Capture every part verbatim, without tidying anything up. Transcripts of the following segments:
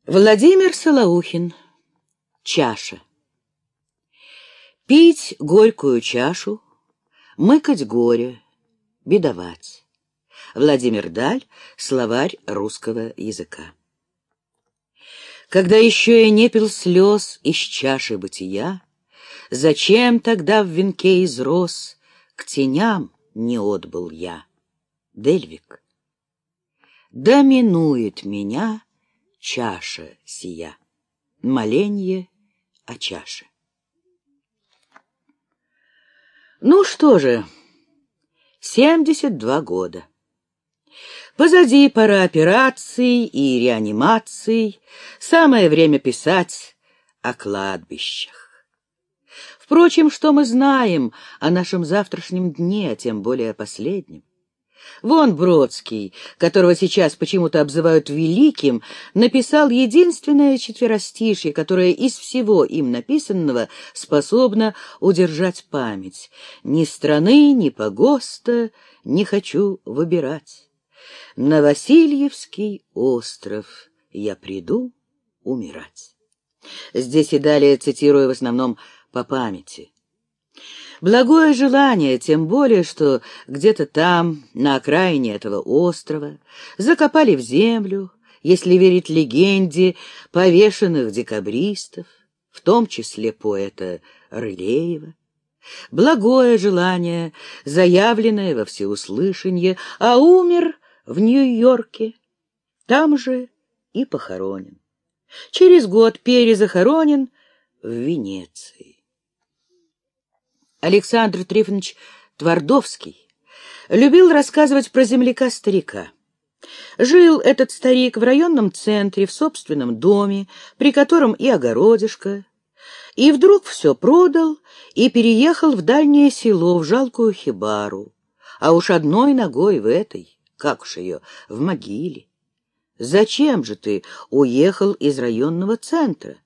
Владимир Солоухин. Чаша. Пить горькую чашу, мыкать горе, бедовать. Владимир Даль. Словарь русского языка. Когда еще я не пил слез из чаши бытия, зачем тогда в венке из роз к теням не отбыл я? Дельвик. Да минует меня чаша сия. Моленье о чаше. Ну что же, семьдесят два года. Позади пора операций и реанимаций, самое время писать о кладбищах. Впрочем, что мы знаем о нашем завтрашнем дне, а тем более о последнем? Вон Бродский, которого сейчас почему-то обзывают великим, написал единственное четверостишье, которое из всего им написанного способно удержать память. Ни страны, ни погоста не хочу выбирать. На Васильевский остров я приду умирать. Здесь и далее цитирую в основном по памяти. Благое желание, тем более, что где-то там, на окраине этого острова, закопали в землю, если верить легенде, повешенных декабристов, в том числе поэта Рылеева. Благое желание, заявленное во всеуслышание, а умер в Нью-Йорке, там же и похоронен. Через год перезахоронен в Венеции. Александр Трифонович Твардовский любил рассказывать про земляка-старика. Жил этот старик в районном центре, в собственном доме, при котором и огородишко, и вдруг все продал и переехал в дальнее село, в жалкую хибару, а уж одной ногой в этой, как уж ее, в могиле. Зачем же ты уехал из районного центра?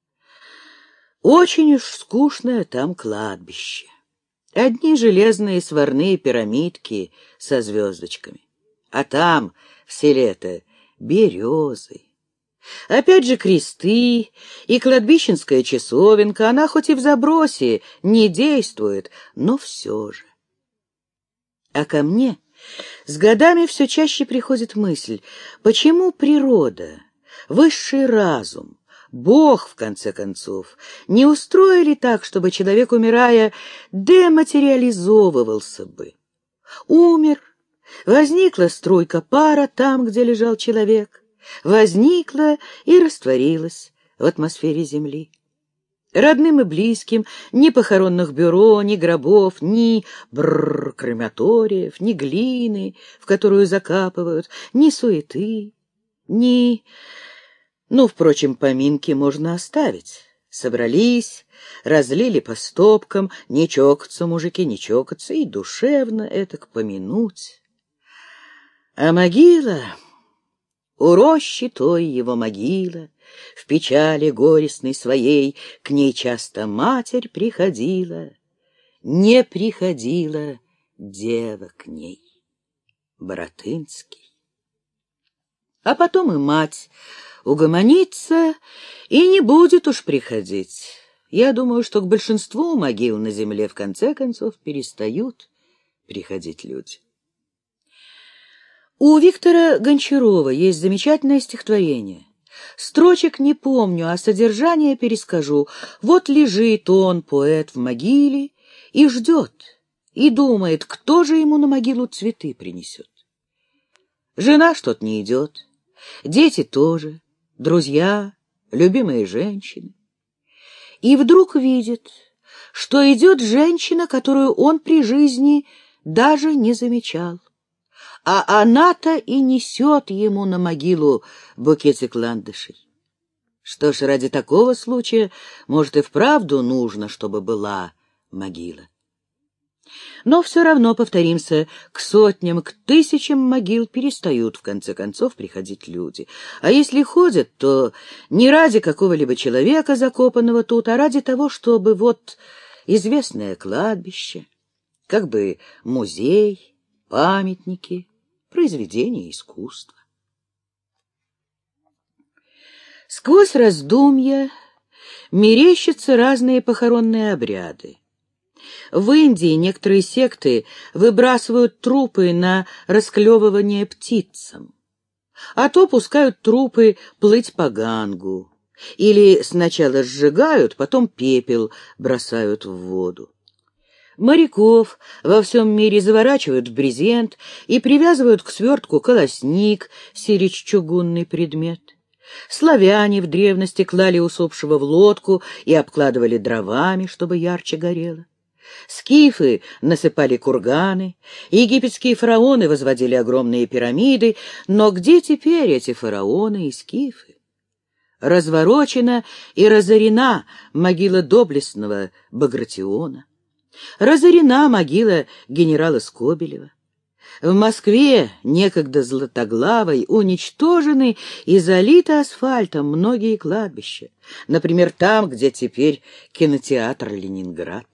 Очень уж скучное там кладбище. Одни железные сварные пирамидки со звездочками. А там, в селе-то, березы. Опять же кресты и кладбищенская часовенка. Она хоть и в забросе не действует, но все же. А ко мне с годами все чаще приходит мысль, почему природа, высший разум, Бог, в конце концов, не устроили так, чтобы человек, умирая, дематериализовывался бы. Умер, возникла струйка пара там, где лежал человек, возникла и растворилась в атмосфере земли. Родным и близким ни похоронных бюро, ни гробов, ни бррр крематориев, ни глины, в которую закапывают, ни суеты, ни... Ну, впрочем, поминки можно оставить. Собрались, разлили по стопкам, не чокаться, мужики, не чокаться, и душевно этак помянуть. А могила, у рощи той его могила, в печали горестной своей к ней часто матерь приходила, не приходила дева к ней. Баратынский. А потом и мать угомонится и не будет уж приходить. Я думаю, что к большинству могил на земле в конце концов перестают приходить люди. У Виктора Гончарова есть замечательное стихотворение. Строчек не помню, а содержание перескажу. Вот лежит он, поэт, в могиле, и ждет, и думает, кто же ему на могилу цветы принесет. Жена что-то не идет, дети тоже, друзья, любимые женщины. И вдруг видит, что идет женщина, которую он при жизни даже не замечал. А она-то и несет ему на могилу букетик ландышей. Что ж, ради такого случая, может, и вправду нужно, чтобы была могила. Но все равно, повторимся, к сотням, к тысячам могил перестают, в конце концов, приходить люди. А если ходят, то не ради какого-либо человека, закопанного тут, а ради того, чтобы вот известное кладбище, как бы музей, памятники, произведения искусства. Сквозь раздумья мерещатся разные похоронные обряды. В Индии некоторые секты выбрасывают трупы на расклевывание птицам, а то пускают трупы плыть по Гангу, или сначала сжигают, потом пепел бросают в воду. Моряков во всем мире заворачивают в брезент и привязывают к свертку колосник, сирич чугунный предмет. Славяне в древности клали усопшего в лодку и обкладывали дровами, чтобы ярче горело. Скифы насыпали курганы, египетские фараоны возводили огромные пирамиды, но где теперь эти фараоны и скифы? Разворочена и разорена могила доблестного Багратиона, разорена могила генерала Скобелева. В Москве, некогда златоглавой, уничтожены и залиты асфальтом многие кладбища, например, там, где теперь кинотеатр «Ленинград».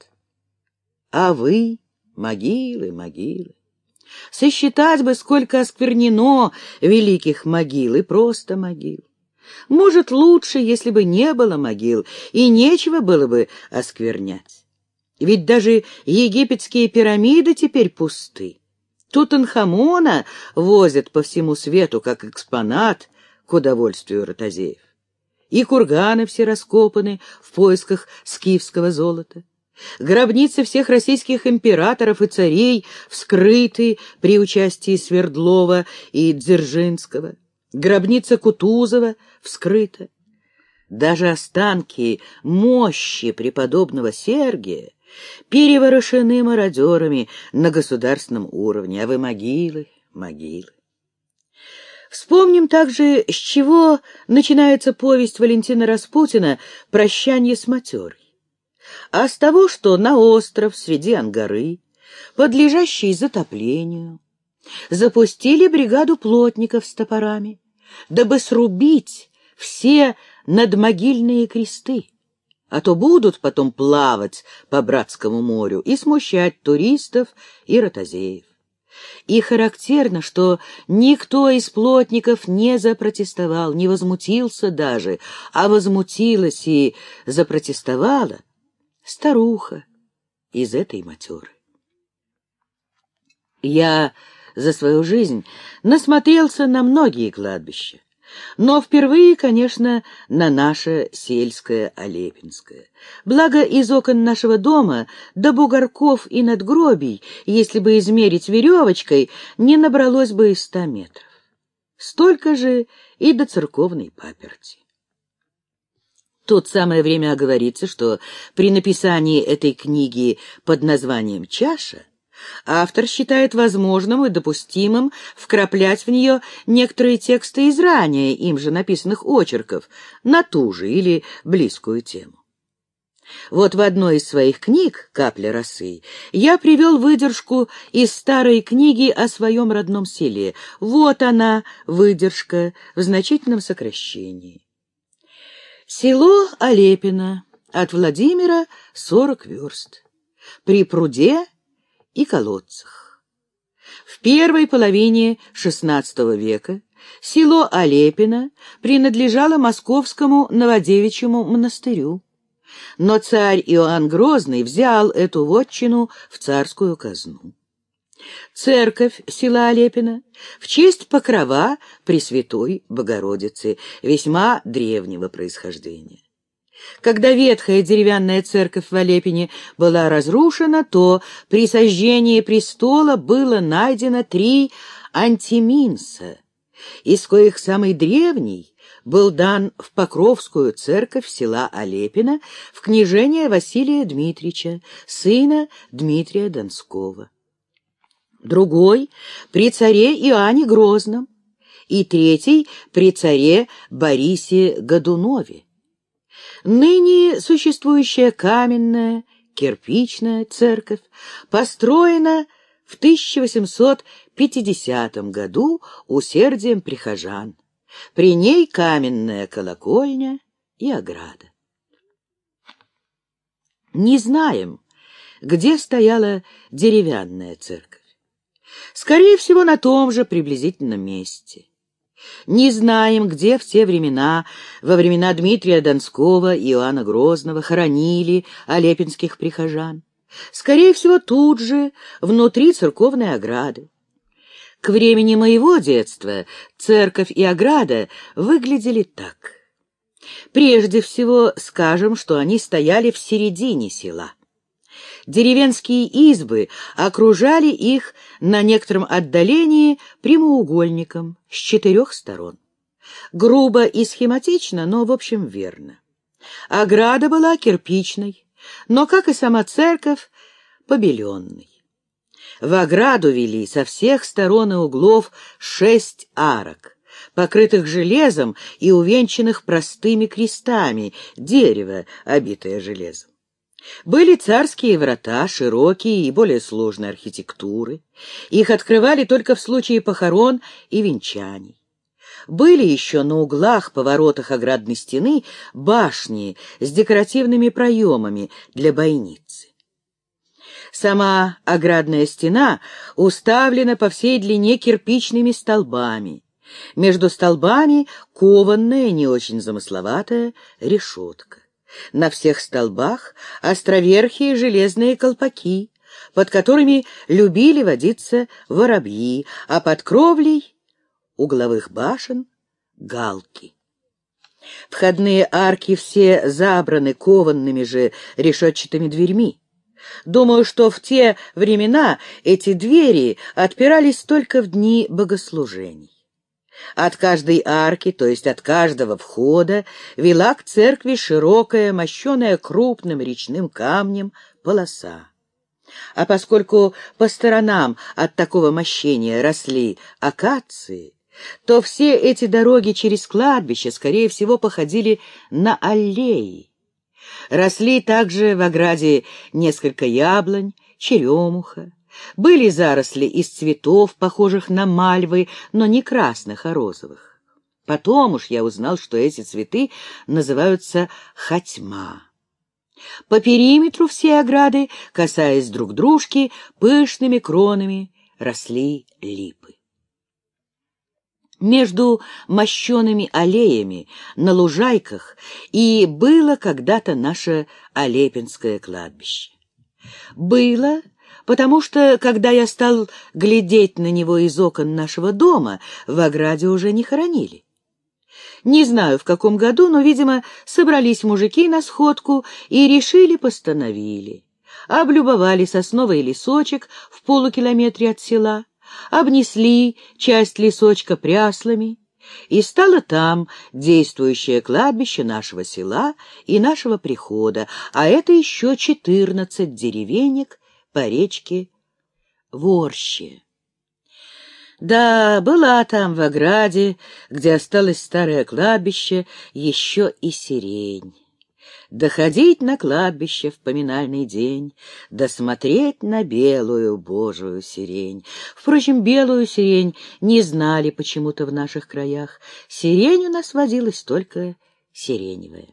А вы — могилы, могилы. Сосчитать бы, сколько осквернено великих могил и просто могил. Может, лучше, если бы не было могил, и нечего было бы осквернять. Ведь даже египетские пирамиды теперь пусты. Тутанхамона возят по всему свету как экспонат к удовольствию ротозеев. И курганы все раскопаны в поисках скифского золота. Гробницы всех российских императоров и царей вскрыты при участии Свердлова и Дзержинского. Гробница Кутузова вскрыта. Даже останки мощи преподобного Сергия переворошены мародерами на государственном уровне, а вы могилы, могилы. Вспомним также, с чего начинается повесть Валентина Распутина «Прощание с матерой». А с того, что на остров среди Ангары, подлежащий затоплению, запустили бригаду плотников с топорами, дабы срубить все надмогильные кресты, а то будут потом плавать по Братскому морю и смущать туристов и ротозеев. И характерно, что никто из плотников не запротестовал, не возмутился даже, а возмутилась и запротестовала старуха из этой матеры. Я за свою жизнь насмотрелся на многие кладбища, но впервые, конечно, на наше сельское Алепинское. Благо, из окон нашего дома до бугорков и надгробий, если бы измерить веревочкой, не набралось бы и ста метров. Столько же и до церковной паперти. Тут самое время оговориться, что при написании этой книги под названием «Чаша» автор считает возможным и допустимым вкраплять в нее некоторые тексты из ранее им же написанных очерков на ту же или близкую тему. Вот в одной из своих книг «Капля росы» я привел выдержку из старой книги о своем родном селе. Вот она, выдержка, в значительном сокращении. Село Алепино, от Владимира сорок верст, при пруде и колодцах. В первой половине шестнадцатого века село Алепино принадлежало Московскому Новодевичьему монастырю, но царь Иоанн Грозный взял эту вотчину в царскую казну. Церковь села Алепино в честь покрова Пресвятой Богородицы, весьма древнего происхождения. Когда ветхая деревянная церковь в Алепине была разрушена, то при сожжении престола было найдено три антиминса, из коих самый древний был дан в Покровскую церковь села Алепино в княжение Василия Дмитрича, сына Дмитрия Донского. Другой — при царе Иоанне Грозном, и третий — при царе Борисе Годунове. Ныне существующая каменная, кирпичная церковь построена в тысяча восемьсот пятидесятом году усердием прихожан. При ней каменная колокольня и ограда. Не знаем, где стояла деревянная церковь. Скорее всего, на том же приблизительном месте. Не знаем, где в те времена, во времена Дмитрия Донского и Иоанна Грозного, хоронили алепинских прихожан. Скорее всего, тут же, внутри церковной ограды. К времени моего детства церковь и ограда выглядели так. Прежде всего скажем, что они стояли в середине села. Деревенские избы окружали их на некотором отдалении прямоугольником с четырех сторон. Грубо и схематично, но, в общем, верно. Ограда была кирпичной, но, как и сама церковь, побеленной. В ограду вели со всех сторон и углов шесть арок, покрытых железом и увенчанных простыми крестами, дерево, обитое железом. Были царские врата, широкие и более сложной архитектуры. Их открывали только в случае похорон и венчаний. Были еще на углах, поворотах оградной стены башни с декоративными проемами для бойницы. Сама оградная стена уставлена по всей длине кирпичными столбами. Между столбами кованная, не очень замысловатая решетка. На всех столбах островерхие железные колпаки, под которыми любили водиться воробьи, а под кровлей угловых башен — галки. Входные арки все забраны кованными же решетчатыми дверьми. Думаю, что в те времена эти двери отпирались только в дни богослужений. От каждой арки, то есть от каждого входа, вела к церкви широкая, мощеная крупным речным камнем полоса. А поскольку по сторонам от такого мощения росли акации, то все эти дороги через кладбище, скорее всего, походили на аллеи. Росли также в ограде несколько яблонь, черемуха. Были заросли из цветов, похожих на мальвы, но не красных, а розовых. Потом уж я узнал, что эти цветы называются хотьма. По периметру всей ограды, касаясь друг дружки, пышными кронами росли липы. Между мощеными аллеями на лужайках и было когда-то наше Алепинское кладбище. Было, потому что, когда я стал глядеть на него из окон нашего дома, в ограде уже не хоронили. Не знаю, в каком году, но, видимо, собрались мужики на сходку и решили-постановили. Облюбовали сосновый лесочек в полукилометре от села, обнесли часть лесочка пряслами, и стало там действующее кладбище нашего села и нашего прихода, а это еще четырнадцать деревенек по речке Ворще. Да, была там в ограде, где осталось старое кладбище, еще и сирень. Доходить на кладбище в поминальный день, да смотреть на белую Божию сирень. Впрочем, белую сирень не знали почему-то в наших краях. Сирень у нас водилась только сиреневая.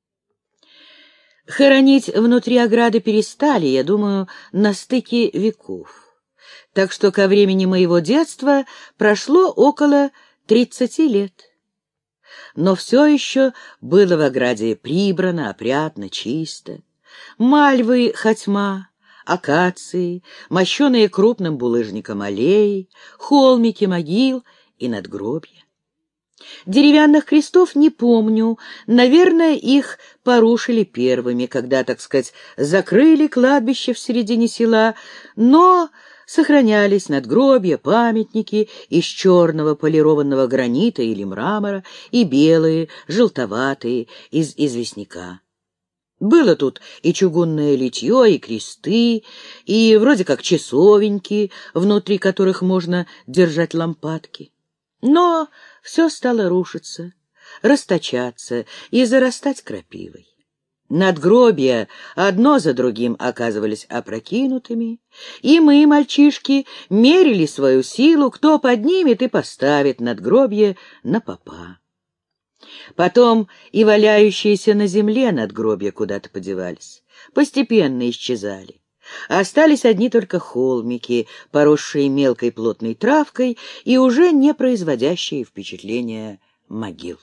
Хоронить внутри ограды перестали, я думаю, на стыке веков. Так что ко времени моего детства прошло около тридцати лет. Но все еще было в ограде прибрано, опрятно, чисто. Мальвы, хотьма, акации, мощеные крупным булыжником аллеи, холмики могил и надгробья. Деревянных крестов не помню, наверное, их порушили первыми, когда, так сказать, закрыли кладбище в середине села, но сохранялись надгробья, памятники из черного полированного гранита или мрамора и белые, желтоватые, из известняка. Было тут и чугунное литье, и кресты, и вроде как часовеньки, внутри которых можно держать лампадки. Но все стало рушиться, расточаться и зарастать крапивой. Надгробья одно за другим оказывались опрокинутыми, и мы, мальчишки, мерили свою силу, кто поднимет и поставит надгробье на попа. Потом и валяющиеся на земле надгробья куда-то подевались, постепенно исчезали. Остались одни только холмики, поросшие мелкой плотной травкой и уже не производящие впечатления могил.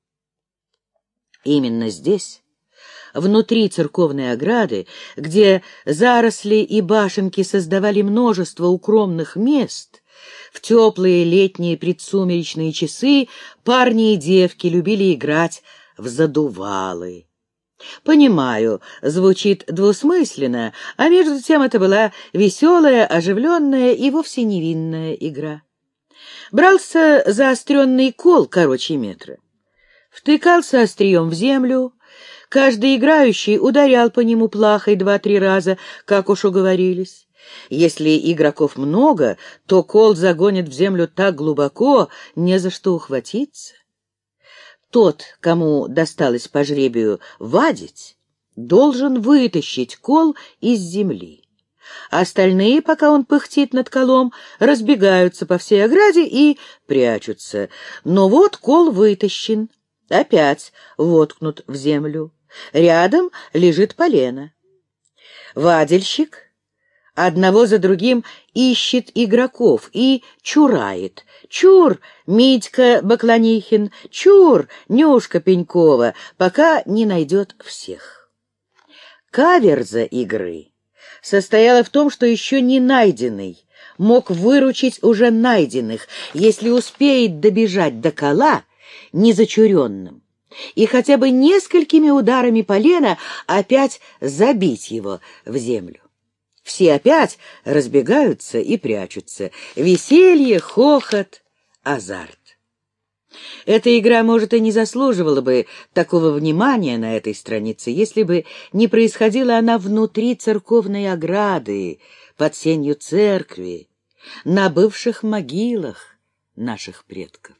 Именно здесь, внутри церковной ограды, где заросли и башенки создавали множество укромных мест, в теплые летние предсумеречные часы парни и девки любили играть в задувалы. Понимаю, звучит двусмысленно, а между тем это была веселая, оживленная и вовсе невинная игра. Брался заостренный кол короче метра, втыкался острием в землю, каждый играющий ударял по нему плахой два-три раза, как уж уговорились. Если игроков много, то кол загонит в землю так глубоко, не за что ухватиться. Тот, кому досталось по жребию вадить, должен вытащить кол из земли. Остальные, пока он пыхтит над колом, разбегаются по всей ограде и прячутся. Но вот кол вытащен, опять воткнут в землю. Рядом лежит полено. Вадильщик одного за другим ищет игроков и чурает. Чур, Митька Бакланихин, чур, Нюшка Пенькова, пока не найдет всех. Каверза игры состояла в том, что еще не найденный мог выручить уже найденных, если успеет добежать до кола незачуренным и хотя бы несколькими ударами полена опять забить его в землю. Все опять разбегаются и прячутся. Веселье, хохот, азарт. Эта игра, может, и не заслуживала бы такого внимания на этой странице, если бы не происходила она внутри церковной ограды, под сенью церкви, на бывших могилах наших предков.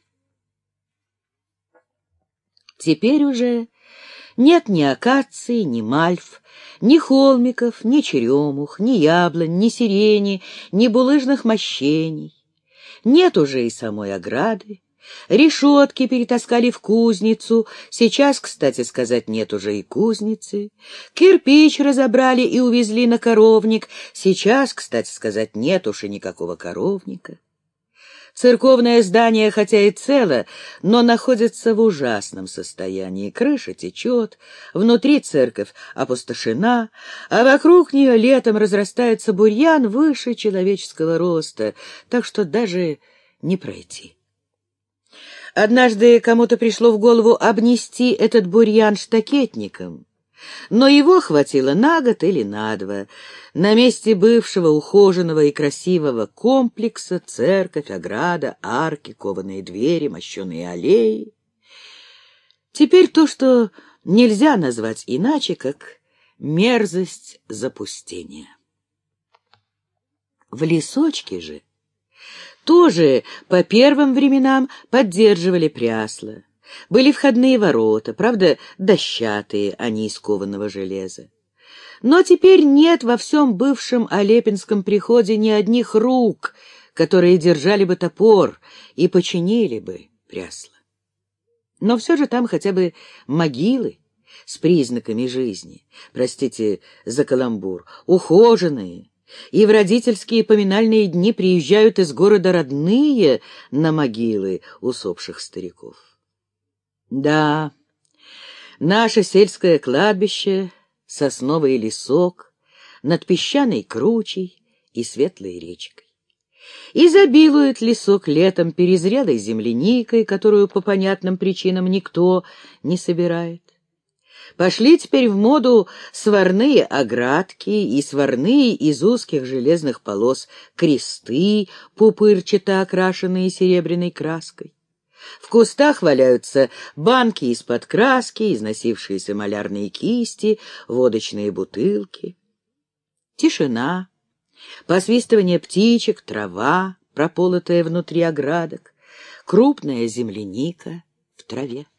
Теперь уже нет ни акаций, ни мальв, ни холмиков, ни черемух, ни яблонь, ни сирени, ни булыжных мощений. Нет уже и самой ограды. Решетки перетаскали в кузницу. Сейчас, кстати сказать, нет уже и кузницы. Кирпич разобрали и увезли на коровник. Сейчас, кстати сказать, нет уж и никакого коровника. Церковное здание, хотя и цело, но находится в ужасном состоянии. Крыша течет, внутри церковь опустошена, а вокруг нее летом разрастается бурьян выше человеческого роста, так что даже не пройти. Однажды кому-то пришло в голову обнести этот бурьян штакетником, но его хватило на год или на два. На месте бывшего ухоженного и красивого комплекса церковь, ограда, арки, кованые двери, мощеные аллеи. Теперь то, что нельзя назвать иначе, как мерзость запустения. В лесочке же тоже по первым временам поддерживали прясла. Были входные ворота, правда, дощатые, а не из кованого железа. Но теперь нет во всем бывшем Алепинском приходе ни одних рук, которые держали бы топор и починили бы прясла. Но все же там хотя бы могилы с признаками жизни, простите за каламбур, ухоженные, и в родительские поминальные дни приезжают из города родные на могилы усопших стариков. Да, наше сельское кладбище, сосновый лесок, над песчаной кручей и светлой речкой. Изобилует лесок летом перезрелой земляникой, которую по понятным причинам никто не собирает. Пошли теперь в моду сварные оградки и сварные из узких железных полос кресты, пупырчато окрашенные серебряной краской. В кустах валяются банки из-под краски, износившиеся малярные кисти, водочные бутылки. Тишина, посвистывание птичек, трава, прополотая внутри оградок, крупная земляника в траве.